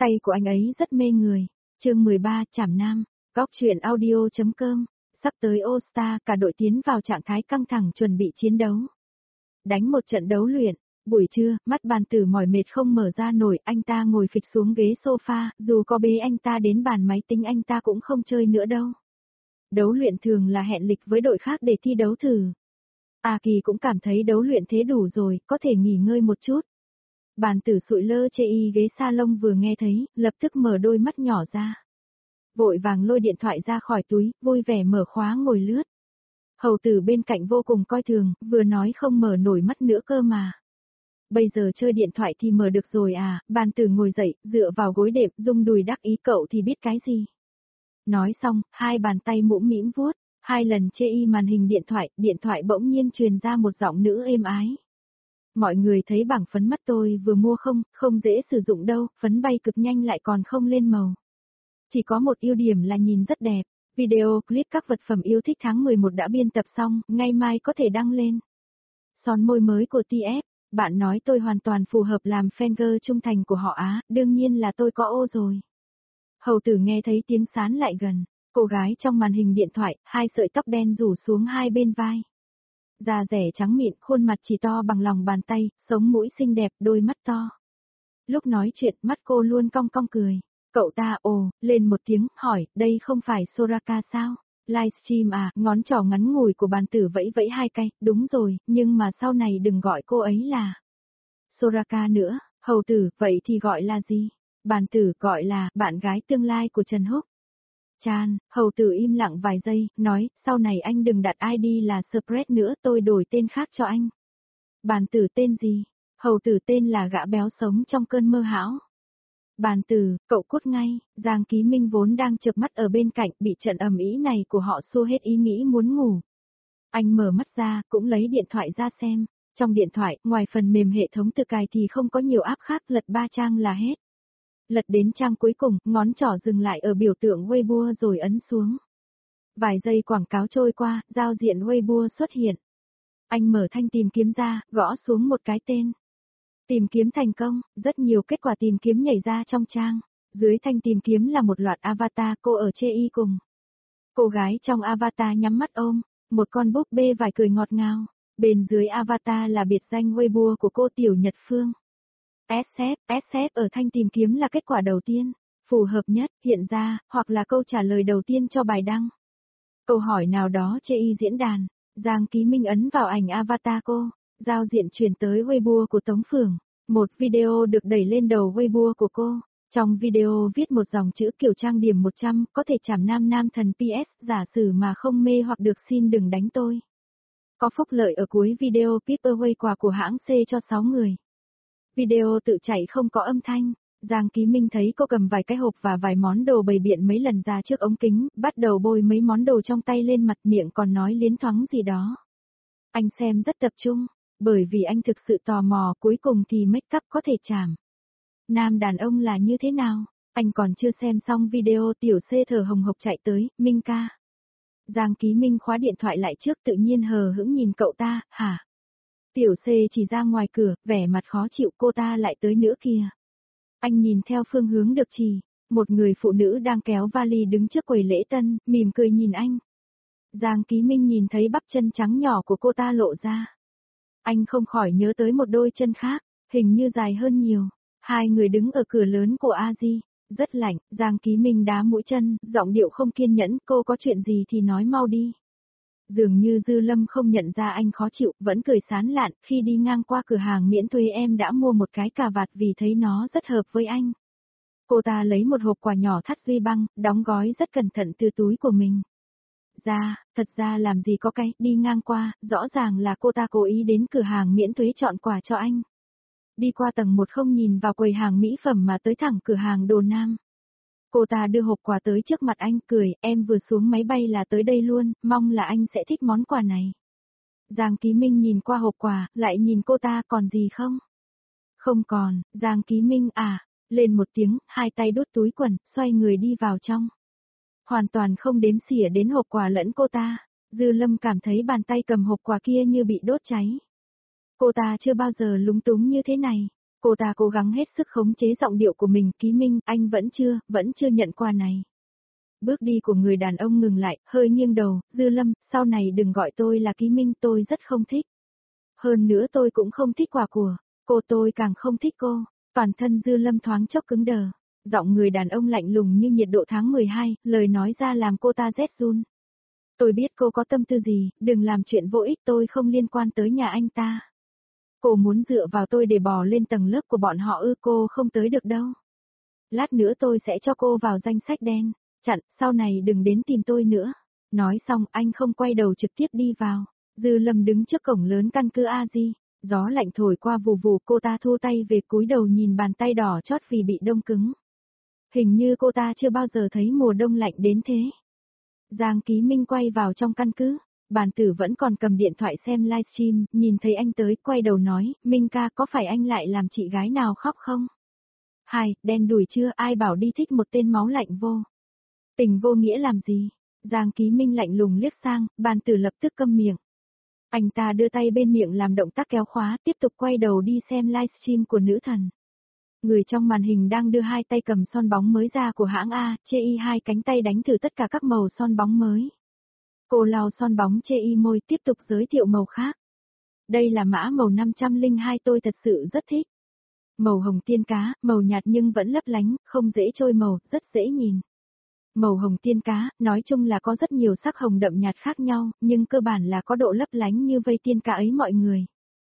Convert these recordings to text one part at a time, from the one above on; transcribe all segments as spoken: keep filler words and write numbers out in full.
Tay của anh ấy rất mê người. Chương mười ba, Trảm Nam. Góc truyện audio.com. Sắp tới All Star, cả đội tiến vào trạng thái căng thẳng chuẩn bị chiến đấu. Đánh một trận đấu luyện. Buổi trưa, mắt bàn tử mỏi mệt không mở ra nổi, anh ta ngồi phịch xuống ghế sofa, dù có bế anh ta đến bàn máy tính anh ta cũng không chơi nữa đâu. Đấu luyện thường là hẹn lịch với đội khác để thi đấu thử. A Kỳ cũng cảm thấy đấu luyện thế đủ rồi, có thể nghỉ ngơi một chút. Bàn tử sụi lơ chê y ghế salon vừa nghe thấy, lập tức mở đôi mắt nhỏ ra. Vội vàng lôi điện thoại ra khỏi túi, vui vẻ mở khóa ngồi lướt. Hầu tử bên cạnh vô cùng coi thường, vừa nói không mở nổi mắt nữa cơ mà. Bây giờ chơi điện thoại thì mở được rồi à, bàn tử ngồi dậy, dựa vào gối đệm, rung đùi đắc ý cậu thì biết cái gì. Nói xong, hai bàn tay mũm mĩm vuốt, hai lần chê y màn hình điện thoại, điện thoại bỗng nhiên truyền ra một giọng nữ êm ái. Mọi người thấy bảng phấn mắt tôi vừa mua không, không dễ sử dụng đâu, phấn bay cực nhanh lại còn không lên màu. Chỉ có một ưu điểm là nhìn rất đẹp, video clip các vật phẩm yêu thích tháng mười một đã biên tập xong, ngay mai có thể đăng lên. Son môi mới của tê ép, bạn nói tôi hoàn toàn phù hợp làm fan girl trung thành của họ Á, đương nhiên là tôi có ô rồi. Hầu tử nghe thấy tiếng sán lại gần, cô gái trong màn hình điện thoại, hai sợi tóc đen rủ xuống hai bên vai. Da rẻ trắng mịn, khuôn mặt chỉ to bằng lòng bàn tay, sống mũi xinh đẹp, đôi mắt to. Lúc nói chuyện, mắt cô luôn cong cong cười. Cậu ta ồ, lên một tiếng, hỏi, đây không phải Soraka sao? Livestream à, ngón trỏ ngắn ngủi của bàn tử vẫy vẫy hai cái, đúng rồi, nhưng mà sau này đừng gọi cô ấy là Soraka nữa. Hầu tử, vậy thì gọi là gì? Bàn tử gọi là bạn gái tương lai của Trần Húc. Chan, hầu tử im lặng vài giây, nói, sau này anh đừng đặt i đê là Spread nữa, tôi đổi tên khác cho anh. Bàn tử tên gì? Hầu tử tên là gã béo sống trong cơn mơ hão. Bàn tử, cậu cút ngay, Giang Ký Minh vốn đang chợp mắt ở bên cạnh, bị trận ầm ĩ này của họ xua hết ý nghĩ muốn ngủ. Anh mở mắt ra, cũng lấy điện thoại ra xem. Trong điện thoại, ngoài phần mềm hệ thống tự cài thì không có nhiều app khác, lật ba trang là hết. Lật đến trang cuối cùng, ngón trỏ dừng lại ở biểu tượng Weibo rồi ấn xuống. Vài giây quảng cáo trôi qua, giao diện Weibo xuất hiện. Anh mở thanh tìm kiếm ra, gõ xuống một cái tên. Tìm kiếm thành công, rất nhiều kết quả tìm kiếm nhảy ra trong trang. Dưới thanh tìm kiếm là một loạt avatar cô ở chê y cùng. Cô gái trong avatar nhắm mắt ôm, một con búp bê vải cười ngọt ngào. Bên dưới avatar là biệt danh Weibo của cô Tiểu Nhật Phương. ét ép, ét ép ở thanh tìm kiếm là kết quả đầu tiên, phù hợp nhất, hiện ra, hoặc là câu trả lời đầu tiên cho bài đăng. Câu hỏi nào đó chê y diễn đàn, Giang Ký Minh ấn vào ảnh avatar cô, giao diện chuyển tới Weibo của Tống Phường. Một video được đẩy lên đầu Weibo của cô. Trong video viết một dòng chữ kiểu trang điểm một trăm, có thể chảm nam nam thần pê ét, giả sử mà không mê hoặc được xin đừng đánh tôi. Có phúc lợi ở cuối video giveaway quà của hãng C cho sáu người. Video tự chạy không có âm thanh. Giang Ký Minh thấy cô cầm vài cái hộp và vài món đồ bày biện mấy lần ra trước ống kính, bắt đầu bôi mấy món đồ trong tay lên mặt, miệng còn nói liến thoáng gì đó. Anh xem rất tập trung, bởi vì anh thực sự tò mò cuối cùng thì make up có thể chảm. Nam đàn ông là như thế nào? Anh còn chưa xem xong video tiểu C thở hồng hộc chạy tới, Minh ca. Giang Ký Minh khóa điện thoại lại trước tự nhiên hờ hững nhìn cậu ta, hả? Tiểu C chỉ ra ngoài cửa, vẻ mặt khó chịu cô ta lại tới nữa kìa. Anh nhìn theo phương hướng được chỉ, một người phụ nữ đang kéo vali đứng trước quầy lễ tân, mỉm cười nhìn anh. Giang Ký Minh nhìn thấy bắp chân trắng nhỏ của cô ta lộ ra. Anh không khỏi nhớ tới một đôi chân khác, hình như dài hơn nhiều. Hai người đứng ở cửa lớn của a di, rất lạnh, Giang Ký Minh đá mũi chân, giọng điệu không kiên nhẫn, cô có chuyện gì thì nói mau đi. Dường như Dư Lâm không nhận ra anh khó chịu, vẫn cười sán lạn, khi đi ngang qua cửa hàng miễn thuế em đã mua một cái cà vạt vì thấy nó rất hợp với anh. Cô ta lấy một hộp quà nhỏ thắt duy băng, đóng gói rất cẩn thận từ túi của mình. Ra, thật ra làm gì có cái, đi ngang qua, rõ ràng là cô ta cố ý đến cửa hàng miễn thuế chọn quà cho anh. Đi qua tầng một không nhìn vào quầy hàng mỹ phẩm mà tới thẳng cửa hàng đồ nam. Cô ta đưa hộp quà tới trước mặt anh cười, em vừa xuống máy bay là tới đây luôn, mong là anh sẽ thích món quà này. Giang Ký Minh nhìn qua hộp quà, lại nhìn cô ta còn gì không? Không còn, Giang Ký Minh à, lên một tiếng, hai tay đút túi quần, xoay người đi vào trong. Hoàn toàn không đếm xỉa đến hộp quà lẫn cô ta, Dư Lâm cảm thấy bàn tay cầm hộp quà kia như bị đốt cháy. Cô ta chưa bao giờ lúng túng như thế này. Cô ta cố gắng hết sức khống chế giọng điệu của mình, Ký Minh, anh vẫn chưa, vẫn chưa nhận quà này. Bước đi của người đàn ông ngừng lại, hơi nghiêng đầu, Dư Lâm, sau này đừng gọi tôi là Ký Minh, tôi rất không thích. Hơn nữa tôi cũng không thích quà của cô, tôi càng không thích cô. Toàn thân Dư Lâm thoáng chốc cứng đờ. Giọng người đàn ông lạnh lùng như nhiệt độ tháng mười hai, lời nói ra làm cô ta rét run. Tôi biết cô có tâm tư gì, đừng làm chuyện vô ích, tôi không liên quan tới nhà anh ta. Cô muốn dựa vào tôi để bò lên tầng lớp của bọn họ ư, cô không tới được đâu. Lát nữa tôi sẽ cho cô vào danh sách đen. Chặn, sau này đừng đến tìm tôi nữa. Nói xong anh không quay đầu trực tiếp đi vào. Dư Lâm đứng trước cổng lớn căn cứ a di. Gió lạnh thổi qua vù vù, cô ta thu tay về cúi đầu nhìn bàn tay đỏ chót vì bị đông cứng. Hình như cô ta chưa bao giờ thấy mùa đông lạnh đến thế. Giang Ký Minh quay vào trong căn cứ. Bàn tử vẫn còn cầm điện thoại xem livestream, nhìn thấy anh tới, quay đầu nói, Minh ca, có phải anh lại làm chị gái nào khóc không? Hai, đen đủi chưa, ai bảo đi thích một tên máu lạnh vô. Tình vô nghĩa làm gì? Giang Ký Minh lạnh lùng liếc sang, bàn tử lập tức câm miệng. Anh ta đưa tay bên miệng làm động tác kéo khóa, tiếp tục quay đầu đi xem livestream của nữ thần. Người trong màn hình đang đưa hai tay cầm son bóng mới ra của hãng A, chê y hai cánh tay đánh thử tất cả các màu son bóng mới. Cô lau son bóng chê y môi, tiếp tục giới thiệu màu khác. Đây là mã màu năm không hai, tôi thật sự rất thích. Màu hồng tiên cá, màu nhạt nhưng vẫn lấp lánh, không dễ trôi màu, rất dễ nhìn. Màu hồng tiên cá, nói chung là có rất nhiều sắc hồng đậm nhạt khác nhau, nhưng cơ bản là có độ lấp lánh như vây tiên cá ấy mọi người.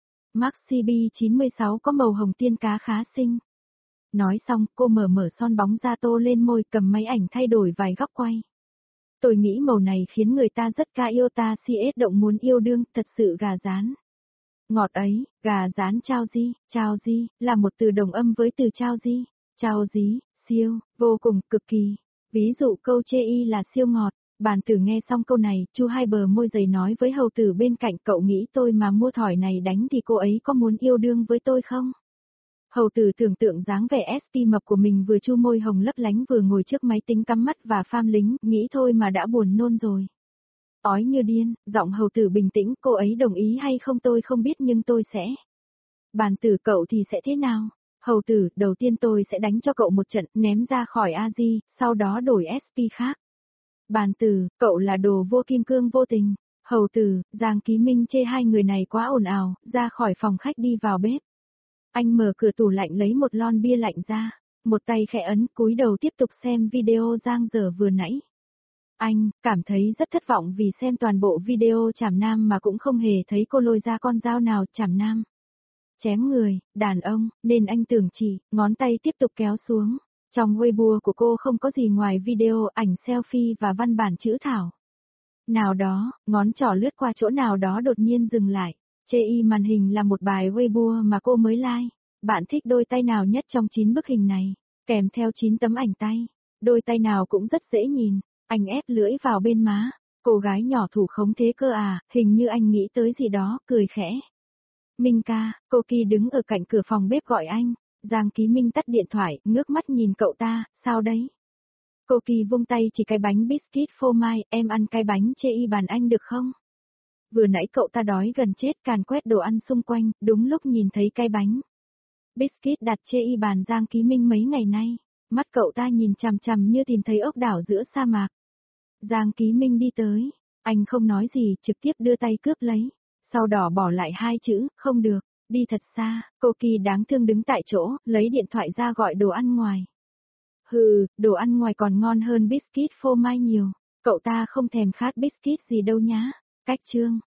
Maxi B chín sáu có màu hồng tiên cá khá xinh. Nói xong, cô mở mở son bóng ra tô lên môi, cầm máy ảnh thay đổi vài góc quay. Tôi nghĩ màu này khiến người ta rất ca yêu, ta si ết động muốn yêu đương, thật sự gà rán. Ngọt ấy, gà rán chao di, chao di, là một từ đồng âm với từ chao di, chao dí, siêu, vô cùng, cực kỳ. Ví dụ câu chê y là siêu ngọt. Bàn tử nghe xong câu này, chu hai bờ môi dày nói với hầu tử bên cạnh, cậu nghĩ tôi mà mua thỏi này đánh thì cô ấy có muốn yêu đương với tôi không? Hầu tử tưởng tượng dáng vẻ ét pê mập của mình vừa chu môi hồng lấp lánh vừa ngồi trước máy tính cắm mắt và pham lính, nghĩ thôi mà đã buồn nôn rồi. Ói như điên, giọng hầu tử bình tĩnh, cô ấy đồng ý hay không tôi không biết nhưng tôi sẽ. Bàn tử, cậu thì sẽ thế nào? Hầu tử, đầu tiên tôi sẽ đánh cho cậu một trận, ném ra khỏi a di, sau đó đổi ét pê khác. Bàn tử, cậu là đồ vô kim cương vô tình. Hầu tử, Giang Ký Minh chê hai người này quá ồn ào, ra khỏi phòng khách đi vào bếp. Anh mở cửa tủ lạnh lấy một lon bia lạnh ra, một tay khẽ ấn, cúi đầu tiếp tục xem video Giang dở vừa nãy. Anh, cảm thấy rất thất vọng vì xem toàn bộ video Trảm Nam mà cũng không hề thấy cô lôi ra con dao nào. Trảm Nam chém người, đàn ông, nên anh tưởng chỉ, ngón tay tiếp tục kéo xuống. Trong Weibo của cô không có gì ngoài video, ảnh selfie và văn bản chữ thảo. Nào đó, ngón trỏ lướt qua chỗ nào đó đột nhiên dừng lại. Chê y màn hình là một bài Weibo mà cô mới like. Bạn thích đôi tay nào nhất trong chín bức hình này? Kèm theo chín tấm ảnh tay. Đôi tay nào cũng rất dễ nhìn. Anh ép lưỡi vào bên má. Cô gái nhỏ thủ khống thế cơ à, hình như anh nghĩ tới gì đó, cười khẽ. Minh ca, cô Kỳ đứng ở cạnh cửa phòng bếp gọi anh. Giang Ký Minh tắt điện thoại, ngước mắt nhìn cậu ta, sao đấy? Cô Kỳ vung tay chỉ cái bánh biscuit phô mai, em ăn cái bánh chê y bàn anh được không? Vừa nãy cậu ta đói gần chết càn quét đồ ăn xung quanh, đúng lúc nhìn thấy cái bánh biscuit đặt chê y bàn Giang Ký Minh mấy ngày nay. Mắt cậu ta nhìn chằm chằm như tìm thấy ốc đảo giữa sa mạc. Giang Ký Minh đi tới, anh không nói gì, trực tiếp đưa tay cướp lấy. Sau đó bỏ lại hai chữ, không được, đi thật xa. Cô Kỳ đáng thương đứng tại chỗ, lấy điện thoại ra gọi đồ ăn ngoài. Hừ, đồ ăn ngoài còn ngon hơn biscuit phô mai nhiều. Cậu ta không thèm khát biscuit gì đâu nhá. Cách chương.